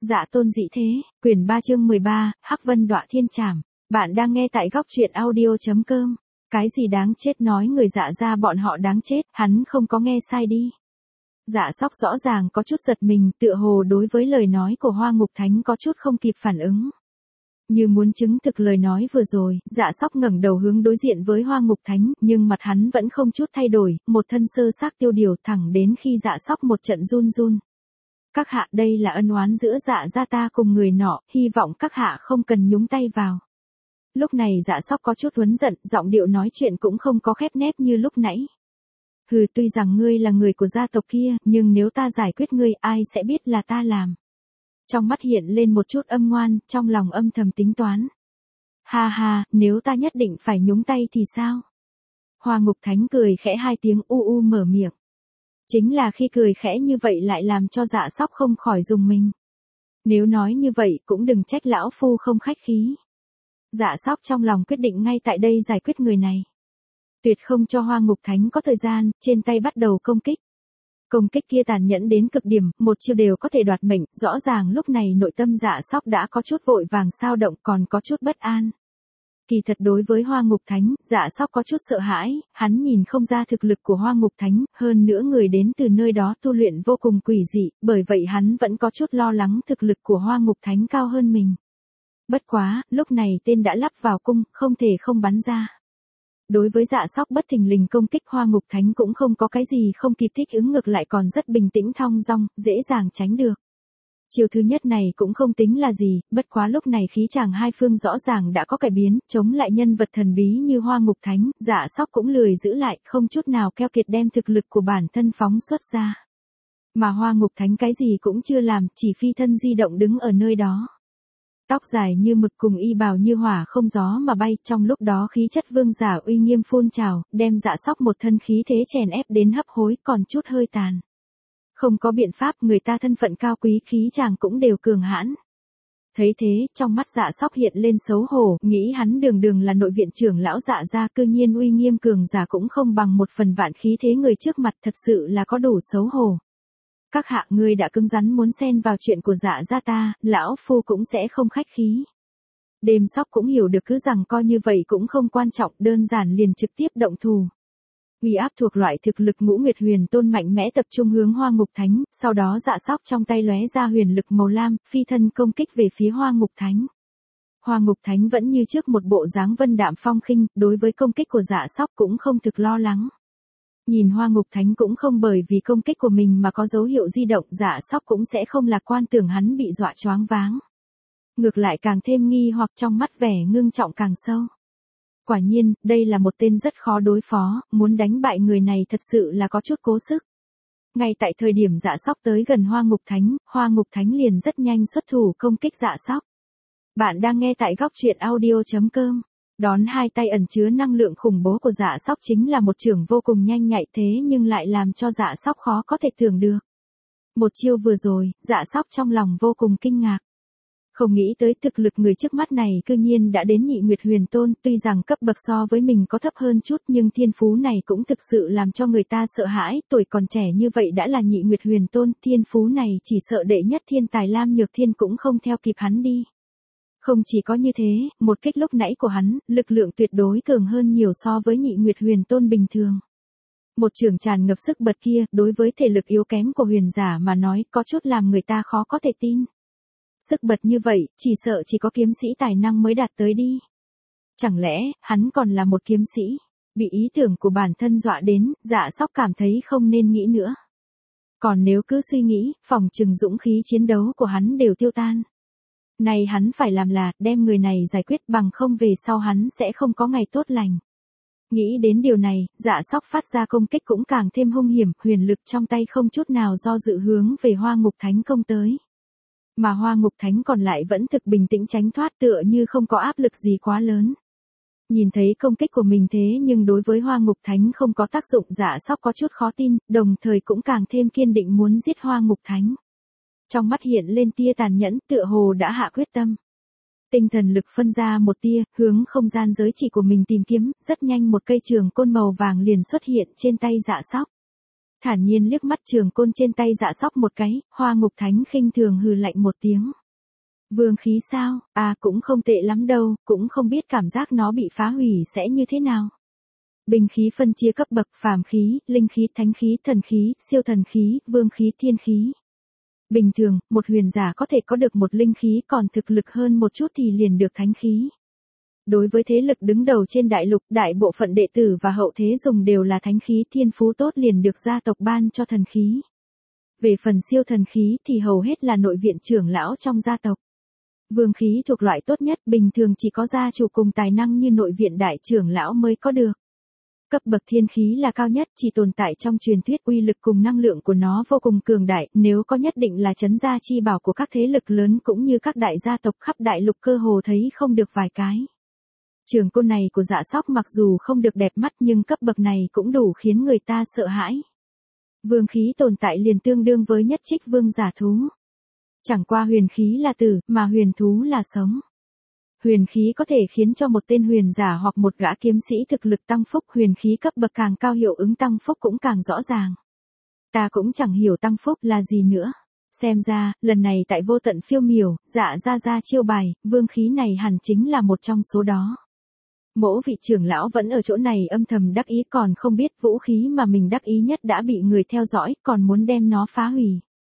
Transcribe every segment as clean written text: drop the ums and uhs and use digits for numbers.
Dạ tôn dị thế, quyển 3 chương 13, Hắc Vân Đọa Thiên Trảm. Bạn đang nghe tại góc truyện audio.com. Cái gì đáng chết, nói người Dạ ra bọn họ đáng chết, hắn không có nghe sai đi. Dạ Sóc rõ ràng có chút giật mình, tựa hồ đối với lời nói của Hoa Ngục Thánh có chút không kịp phản ứng. Như muốn chứng thực lời nói vừa rồi, Dạ Sóc ngẩng đầu hướng đối diện với Hoa Ngục Thánh, nhưng mặt hắn vẫn không chút thay đổi, một thân sơ xác tiêu điều thẳng đến khi Dạ Sóc một trận run run. Các hạ, đây là ân oán giữa Dạ gia ta cùng người nọ, hy vọng các hạ không cần nhúng tay vào. Lúc này Dạ Sóc có chút huấn giận, giọng điệu nói chuyện cũng không có khép nép như lúc nãy. Hừ, tuy rằng ngươi là người của gia tộc kia, nhưng nếu ta giải quyết ngươi, ai sẽ biết là ta làm. Trong mắt hiện lên một chút âm ngoan, trong lòng âm thầm tính toán. Ha ha, nếu ta nhất định phải nhúng tay thì sao? Hoa Ngục Thánh cười khẽ hai tiếng, mở miệng. Chính là khi cười khẽ như vậy lại làm cho Dạ Sóc không khỏi rùng mình. Nếu nói như vậy cũng đừng trách lão phu không khách khí. Dạ Sóc trong lòng quyết định ngay tại đây giải quyết người này. Tuyệt không cho Hoa Ngục Thánh có thời gian, trên tay bắt đầu công kích. Công kích kia tàn nhẫn đến cực điểm, một chiêu đều có thể đoạt mệnh, rõ ràng lúc này nội tâm Dạ Sóc đã có chút vội vàng xao động, còn có chút bất an. Kỳ thật đối với Hoa Ngục Thánh, Dạ Sóc có chút sợ hãi, hắn nhìn không ra thực lực của Hoa Ngục Thánh, hơn nữa người đến từ nơi đó tu luyện vô cùng quỷ dị, bởi vậy hắn vẫn có chút lo lắng thực lực của Hoa Ngục Thánh cao hơn mình. Bất quá, lúc này tên đã lắp vào cung, không thể không bắn ra. Đối với Dạ Sóc bất thình lình công kích, Hoa Ngục Thánh cũng không có cái gì không kịp thích ứng, ngược lại còn rất bình tĩnh thong dong, dễ dàng tránh được. Chiều thứ nhất này cũng không tính là gì, bất quá lúc này khí chàng hai phương rõ ràng đã có cải biến, chống lại nhân vật thần bí như Hoa Ngục Thánh, Dạ Sóc cũng lười giữ lại, không chút nào keo kiệt đem thực lực của bản thân phóng xuất ra. Mà Hoa Ngục Thánh cái gì cũng chưa làm, chỉ phi thân di động đứng ở nơi đó. Tóc dài như mực cùng y bào như hỏa không gió mà bay, trong lúc đó khí chất vương giả uy nghiêm phun trào, đem Dạ Sóc một thân khí thế chèn ép đến hấp hối, còn chút hơi tàn. Không có biện pháp, người ta thân phận cao quý, khí chàng cũng đều cường hãn. Thấy thế, trong mắt Dạ Sóc hiện lên xấu hổ, nghĩ hắn đường đường là nội viện trưởng lão Dạ gia, cư nhiên uy nghiêm cường giả cũng không bằng một phần vạn khí thế người trước mặt, thật sự là có đủ xấu hổ. Các hạ, ngươi đã cứng rắn muốn xen vào chuyện của Dạ gia ta, lão phu cũng sẽ không khách khí. Đêm Sóc cũng hiểu được, cứ rằng coi như vậy cũng không quan trọng, đơn giản liền trực tiếp động thủ. Uy áp thuộc loại thực lực Ngũ Nguyệt Huyền Tôn mạnh mẽ tập trung hướng Hoa Ngục Thánh, sau đó Dạ Sóc trong tay lóe ra huyền lực màu lam, phi thân công kích về phía Hoa Ngục Thánh. Hoa Ngục Thánh vẫn như trước một bộ dáng vân đạm phong khinh, đối với công kích của Dạ Sóc cũng không thực lo lắng. Nhìn Hoa Ngục Thánh cũng không bởi vì công kích của mình mà có dấu hiệu di động, Dạ Sóc cũng sẽ không lạc quan tưởng hắn bị dọa choáng váng. Ngược lại càng thêm nghi hoặc, trong mắt vẻ ngưng trọng càng sâu. Quả nhiên, đây là một tên rất khó đối phó, muốn đánh bại người này thật sự là có chút cố sức. Ngay tại thời điểm Dạ Sóc tới gần Hoa Ngục Thánh liền rất nhanh xuất thủ công kích Dạ Sóc. Bạn đang nghe tại góc truyện audio.com. Đón hai tay ẩn chứa năng lượng khủng bố của Dạ Sóc chính là một chưởng vô cùng nhanh nhạy, thế nhưng lại làm cho Dạ Sóc khó có thể tưởng được. Một chiêu vừa rồi, Dạ Sóc trong lòng vô cùng kinh ngạc. Không nghĩ tới thực lực người trước mắt này cư nhiên đã đến Nhị Nguyệt Huyền Tôn, tuy rằng cấp bậc so với mình có thấp hơn chút nhưng thiên phú này cũng thực sự làm cho người ta sợ hãi, tuổi còn trẻ như vậy đã là Nhị Nguyệt Huyền Tôn, thiên phú này chỉ sợ đệ nhất thiên tài Lam Nhược Thiên cũng không theo kịp hắn đi. Không chỉ có như thế, một kích lúc nãy của hắn, lực lượng tuyệt đối cường hơn nhiều so với Nhị Nguyệt Huyền Tôn bình thường. Một chưởng tràn ngập sức bật kia, đối với thể lực yếu kém của huyền giả mà nói, có chút làm người ta khó có thể tin. Sức bật như vậy, chỉ sợ chỉ có kiếm sĩ tài năng mới đạt tới đi. Chẳng lẽ, hắn còn là một kiếm sĩ? Bị ý tưởng của bản thân dọa đến, Dạ Sóc cảm thấy không nên nghĩ nữa. Còn nếu cứ suy nghĩ, phòng chừng dũng khí chiến đấu của hắn đều tiêu tan. Này hắn phải làm là, đem người này giải quyết, bằng không về sau hắn sẽ không có ngày tốt lành. Nghĩ đến điều này, Dạ Sóc phát ra công kích cũng càng thêm hung hiểm, huyền lực trong tay không chút nào do dự hướng về Hoa Ngục Thánh công tới. Mà Hoa Ngục Thánh còn lại vẫn thực bình tĩnh tránh thoát, tựa như không có áp lực gì quá lớn. Nhìn thấy công kích của mình thế nhưng đối với Hoa Ngục Thánh không có tác dụng, Dạ Sóc có chút khó tin, đồng thời cũng càng thêm kiên định muốn giết Hoa Ngục Thánh. Trong mắt hiện lên tia tàn nhẫn, tựa hồ đã hạ quyết tâm. Tinh thần lực phân ra một tia, hướng không gian giới chỉ của mình tìm kiếm, rất nhanh một cây trường côn màu vàng liền xuất hiện trên tay Dạ Sóc. thản nhiên liếc mắt trường côn trên tay Dạ Sóc một cái, Hoa Ngục Thánh khinh thường hừ lạnh một tiếng. Vương khí sao, cũng không tệ lắm đâu, cũng không biết cảm giác nó bị phá hủy sẽ như thế nào. Binh khí phân chia cấp bậc phàm khí, linh khí, thánh khí, thần khí, siêu thần khí, vương khí, thiên khí. Bình thường, một huyền giả có thể có được một linh khí còn thực lực hơn một chút thì liền được thánh khí. Đối với thế lực đứng đầu trên đại lục, đại bộ phận đệ tử và hậu thế dùng đều là thánh khí, thiên phú tốt liền được gia tộc ban cho thần khí. Về phần siêu thần khí thì hầu hết là nội viện trưởng lão trong gia tộc. Vương khí thuộc loại tốt nhất, bình thường chỉ có gia chủ cùng tài năng như nội viện đại trưởng lão mới có được. Cấp bậc thiên khí là cao nhất, chỉ tồn tại trong truyền thuyết, uy lực cùng năng lượng của nó vô cùng cường đại, nếu có nhất định là trấn gia chi bảo của các thế lực lớn cũng như các đại gia tộc khắp đại lục cơ hồ thấy không được vài cái. Trường côn này của Dạ Sóc mặc dù không được đẹp mắt nhưng cấp bậc này cũng đủ khiến người ta sợ hãi. Vương khí tồn tại liền tương đương với nhất trích vương giả thú. Chẳng qua huyền khí là tử, mà huyền thú là sống. Huyền khí có thể khiến cho một tên huyền giả hoặc một gã kiếm sĩ thực lực tăng phúc, huyền khí cấp bậc càng cao hiệu ứng tăng phúc cũng càng rõ ràng. Ta cũng chẳng hiểu tăng phúc là gì nữa. Xem ra, lần này tại vô tận phiêu miểu, Dạ ra chiêu bài, vương khí này hẳn chính là một trong số đó. Mỗi vị trưởng lão vẫn ở chỗ này âm thầm đắc ý, còn không biết vũ khí mà mình đắc ý nhất đã bị người theo dõi, còn muốn đem nó phá hủy.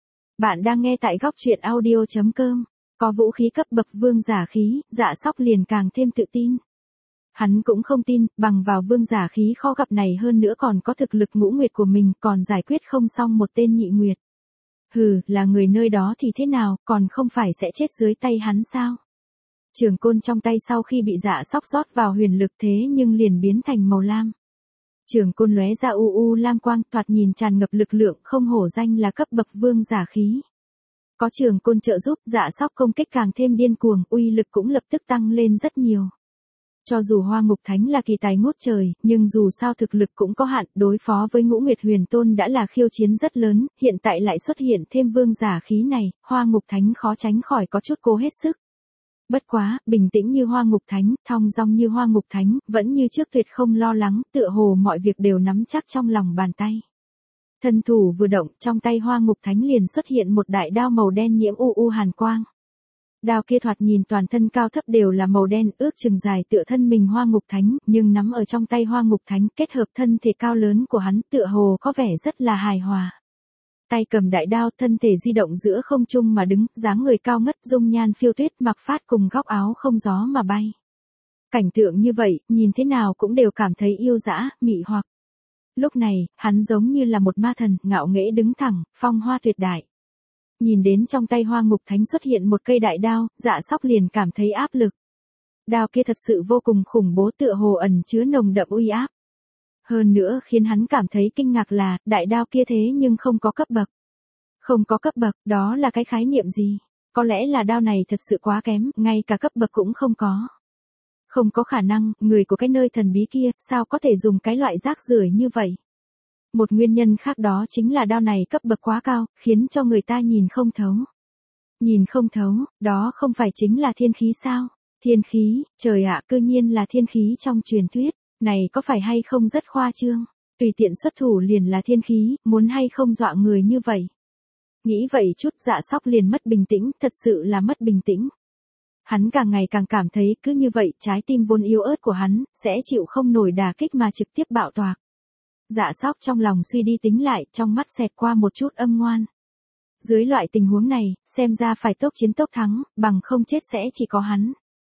Bạn đang nghe tại góc truyện audio.com. Có vũ khí cấp bậc vương giả khí, Dạ Sóc liền càng thêm tự tin. Hắn cũng không tin, bằng vào vương giả khí kho gặp này hơn nữa còn có thực lực ngũ nguyệt của mình, còn giải quyết không xong một tên nhị nguyệt. Hừ, là người nơi đó thì thế nào, còn không phải sẽ chết dưới tay hắn sao? Trường côn trong tay sau khi bị Dạ Sóc rót vào huyền lực thế nhưng liền biến thành màu lam. Trường côn lóe ra u lam quang, thoạt nhìn tràn ngập lực lượng, không hổ danh là cấp bậc vương giả khí. Có trường côn trợ giúp, Dạ Sóc công kích càng thêm điên cuồng, uy lực cũng lập tức tăng lên rất nhiều. Cho dù Hoa Ngục Thánh là kỳ tài ngút trời, nhưng dù sao thực lực cũng có hạn, đối phó với Ngũ Nguyệt Huyền Tôn đã là khiêu chiến rất lớn, hiện tại lại xuất hiện thêm vương giả khí này, Hoa Ngục Thánh khó tránh khỏi có chút cố hết sức. Bất quá, bình tĩnh như Hoa Ngục Thánh, thong dong như Hoa Ngục Thánh, vẫn như trước tuyệt không lo lắng, tựa hồ mọi việc đều nắm chắc trong lòng bàn tay. Thân thủ vừa động, trong tay Hoa Ngục Thánh liền xuất hiện một đại đao màu đen nhiễm hàn quang. Đao kia thoạt nhìn toàn thân cao thấp đều là màu đen, ước chừng dài tựa thân mình Hoa Ngục Thánh, nhưng nắm ở trong tay Hoa Ngục Thánh, kết hợp thân thể cao lớn của hắn, tựa hồ có vẻ rất là hài hòa. Tay cầm đại đao, thân thể di động giữa không trung mà đứng, dáng người cao ngất, dung nhan phiêu tuyết, mặc phát cùng góc áo không gió mà bay. Cảnh tượng như vậy, nhìn thế nào cũng đều cảm thấy yêu dã, mị hoặc. Lúc này, hắn giống như là một ma thần, ngạo nghễ đứng thẳng, phong hoa tuyệt đại. Nhìn đến trong tay Hoa Ngục Thánh xuất hiện một cây đại đao, Dạ Sóc liền cảm thấy áp lực. Đao kia thật sự vô cùng khủng bố, tựa hồ ẩn chứa nồng đậm uy áp. Hơn nữa khiến hắn cảm thấy kinh ngạc là, đại đao kia thế nhưng không có cấp bậc. Không có cấp bậc, đó là cái khái niệm gì? Có lẽ là đao này thật sự quá kém, ngay cả cấp bậc cũng không có. Không có khả năng, người của cái nơi thần bí kia, sao có thể dùng cái loại rác rưởi như vậy? Một nguyên nhân khác đó chính là đao này cấp bậc quá cao, khiến cho người ta nhìn không thấu. Nhìn không thấu, đó không phải chính là thiên khí sao? Thiên khí, trời ạ, cư nhiên là thiên khí trong truyền thuyết, này có phải hay không rất khoa trương? Tùy tiện xuất thủ liền là thiên khí, muốn hay không dọa người như vậy? Nghĩ vậy chút, Dạ Sóc liền mất bình tĩnh, thật sự là mất bình tĩnh. Hắn càng ngày càng cảm thấy cứ như vậy, trái tim vốn yếu ớt của hắn, sẽ chịu không nổi đả kích mà trực tiếp bạo toạc. Dạ Sóc trong lòng suy đi tính lại, trong mắt xẹt qua một chút âm ngoan. Dưới loại tình huống này, xem ra phải tốc chiến tốc thắng, bằng không chết sẽ chỉ có hắn.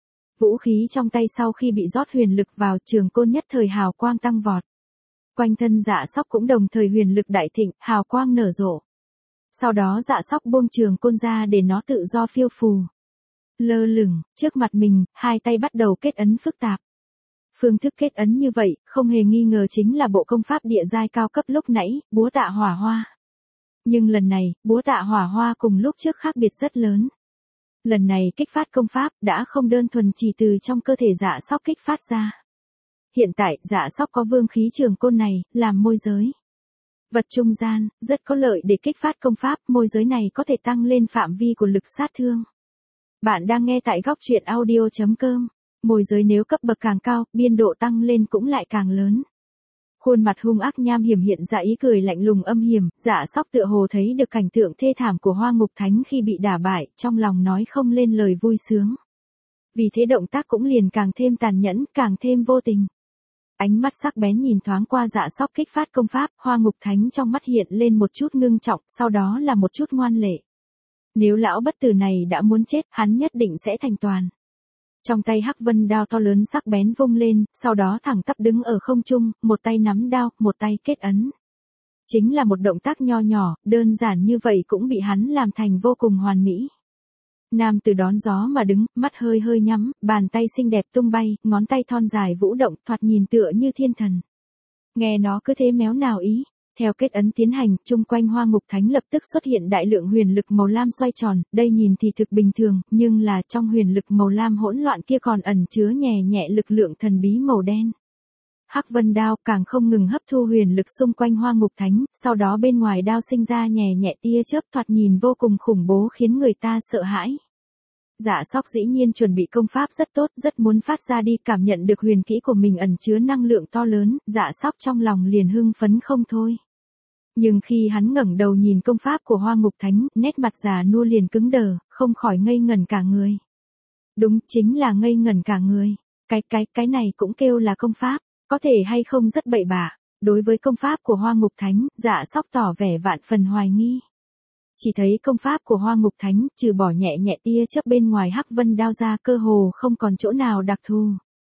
Vũ khí trong tay sau khi bị rót huyền lực vào, trường côn nhất thời hào quang tăng vọt. Quanh thân Dạ Sóc cũng đồng thời huyền lực đại thịnh, hào quang nở rộ. Sau đó Dạ Sóc buông trường côn ra để nó tự do phiêu phù. Lơ lửng, trước mặt mình, hai tay bắt đầu kết ấn phức tạp. Phương thức kết ấn như vậy, không hề nghi ngờ chính là bộ công pháp địa giai cao cấp lúc nãy, búa tạ hỏa hoa. Nhưng lần này, búa tạ hỏa hoa cùng lúc trước khác biệt rất lớn. Lần này kích phát công pháp đã không đơn thuần chỉ từ trong cơ thể Dạ Sóc kích phát ra. Hiện tại, Dạ Sóc có vương khí trường côn này, làm môi giới. Vật trung gian, rất có lợi để kích phát công pháp, môi giới này có thể tăng lên phạm vi của lực sát thương. Bạn đang nghe tại góc truyện audio.com. Môi giới nếu cấp bậc càng cao, biên độ tăng lên cũng lại càng lớn. Khuôn mặt hung ác nham hiểm hiện ra ý cười lạnh lùng âm hiểm, Dạ Sóc tựa hồ thấy được cảnh tượng thê thảm của Hoa Ngục Thánh khi bị đả bại, trong lòng nói không lên lời vui sướng. Vì thế động tác cũng liền càng thêm tàn nhẫn, càng thêm vô tình. Ánh mắt sắc bén nhìn thoáng qua Dạ Sóc kích phát công pháp, Hoa Ngục Thánh trong mắt hiện lên một chút ngưng trọng, sau đó là một chút ngoan lệ. Nếu lão bất tử này đã muốn chết, hắn nhất định sẽ thành toàn. Trong tay Hắc Vân đao to lớn sắc bén vung lên, sau đó thẳng tắp đứng ở không trung, một tay nắm đao, một tay kết ấn. Chính là một động tác nho nhỏ, đơn giản như vậy cũng bị hắn làm thành vô cùng hoàn mỹ. Nam tử đón gió mà đứng, mắt hơi hơi nhắm, bàn tay xinh đẹp tung bay, ngón tay thon dài vũ động, thoạt nhìn tựa như thiên thần. Nghe nó cứ thế méo nào ý. Theo kết ấn tiến hành, chung quanh Hoa Ngục Thánh lập tức xuất hiện đại lượng huyền lực màu lam xoay tròn, đây nhìn thì thực bình thường, nhưng là trong huyền lực màu lam hỗn loạn kia còn ẩn chứa nhẹ nhẹ lực lượng thần bí màu đen. Hắc Vân đao càng không ngừng hấp thu huyền lực xung quanh Hoa Ngục Thánh, sau đó bên ngoài đao sinh ra nhẹ nhẹ tia chớp thoạt nhìn vô cùng khủng bố khiến người ta sợ hãi. Dạ Sóc dĩ nhiên chuẩn bị công pháp rất tốt, rất muốn phát ra đi, cảm nhận được huyền kỹ của mình ẩn chứa năng lượng to lớn, Dạ Sóc trong lòng liền hưng phấn không thôi. Nhưng khi hắn ngẩng đầu nhìn công pháp của Hoa Ngục Thánh, nét mặt già nua liền cứng đờ, không khỏi ngây ngẩn cả người. Đúng, chính là ngây ngẩn cả người. Cái này cũng kêu là công pháp, có thể hay không rất bậy bạ. Đối với công pháp của Hoa Ngục Thánh, Dạ Sóc tỏ vẻ vạn phần hoài nghi. Chỉ thấy công pháp của Hoa Ngục Thánh, trừ bỏ nhẹ nhẹ tia chớp bên ngoài Hắc Vân đao ra cơ hồ không còn chỗ nào đặc thù.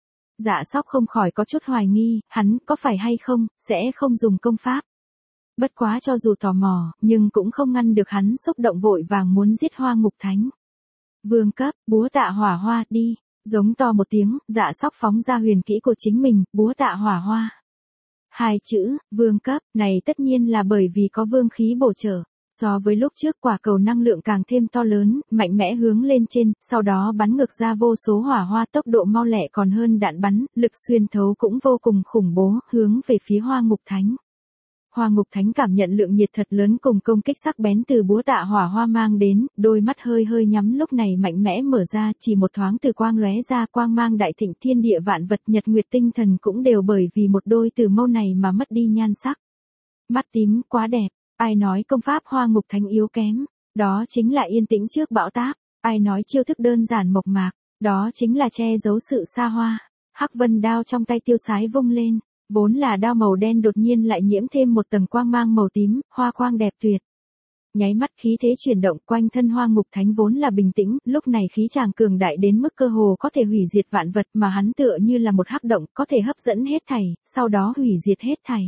Dạ Sóc không khỏi có chút hoài nghi, hắn có phải hay không, sẽ không dùng công pháp. Bất quá cho dù tò mò, nhưng cũng không ngăn được hắn xúc động vội vàng muốn giết Hoa Ngục Thánh. Vương cấp, búa tạ hỏa hoa, đi. Giống to một tiếng, Dạ Sóc phóng ra huyền kỹ của chính mình, búa tạ hỏa hoa. Hai chữ, vương cấp, này tất nhiên là bởi vì có vương khí bổ trợ. So với lúc trước quả cầu năng lượng càng thêm to lớn, mạnh mẽ hướng lên trên, sau đó bắn ngược ra vô số hỏa hoa tốc độ mau lẹ còn hơn đạn bắn, lực xuyên thấu cũng vô cùng khủng bố, hướng về phía Hoa Ngục Thánh. Hoa Ngục Thánh cảm nhận lượng nhiệt thật lớn cùng công kích sắc bén từ búa tạ hỏa hoa mang đến, đôi mắt hơi hơi nhắm lúc này mạnh mẽ mở ra, chỉ một thoáng từ quang lóe ra quang mang đại thịnh thiên địa vạn vật nhật nguyệt tinh thần cũng đều bởi vì một đôi từ mâu này mà mất đi nhan sắc. Mắt tím quá đẹp, ai nói công pháp Hoa Ngục Thánh yếu kém, đó chính là yên tĩnh trước bão táp, ai nói chiêu thức đơn giản mộc mạc, đó chính là che giấu sự xa hoa. Hắc Vân đao trong tay tiêu sái vung lên. Vốn là đao màu đen đột nhiên lại nhiễm thêm một tầng quang mang màu tím, hoa quang đẹp tuyệt. Nháy mắt khí thế chuyển động quanh thân Hoa Ngục Thánh vốn là bình tĩnh, lúc này khí chàng cường đại đến mức cơ hồ có thể hủy diệt vạn vật mà hắn tựa như là một hắc động có thể hấp dẫn hết thảy, sau đó hủy diệt hết thảy.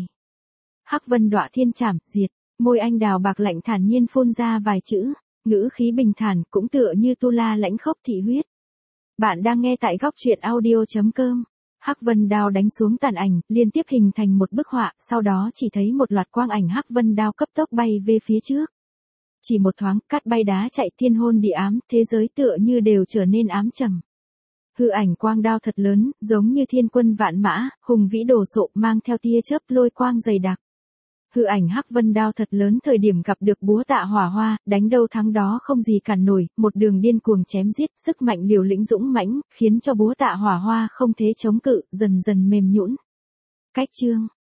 Hắc Vân đọa thiên trảm, diệt, môi anh đào bạc lạnh thản nhiên phun ra vài chữ, ngữ khí bình thản cũng tựa như tu la lãnh khốc thị huyết. Bạn đang nghe tại góc truyện audio.com. Hắc Vân đao đánh xuống tàn ảnh, liên tiếp hình thành một bức họa, sau đó chỉ thấy một loạt quang ảnh Hắc Vân đao cấp tốc bay về phía trước. Chỉ một thoáng, cát bay đá chạy thiên hôn địa ám, thế giới tựa như đều trở nên ám trầm. Hư ảnh quang đao thật lớn, giống như thiên quân vạn mã, hùng vĩ đồ sộ mang theo tia chớp lôi quang dày đặc. Hư ảnh Hắc Vân đao thật lớn thời điểm gặp được búa tạ hỏa hoa, đánh đâu thắng đó không gì cản nổi, một đường điên cuồng chém giết, sức mạnh liều lĩnh dũng mãnh, khiến cho búa tạ hỏa hoa không thể chống cự, dần dần mềm nhũn. Cách chương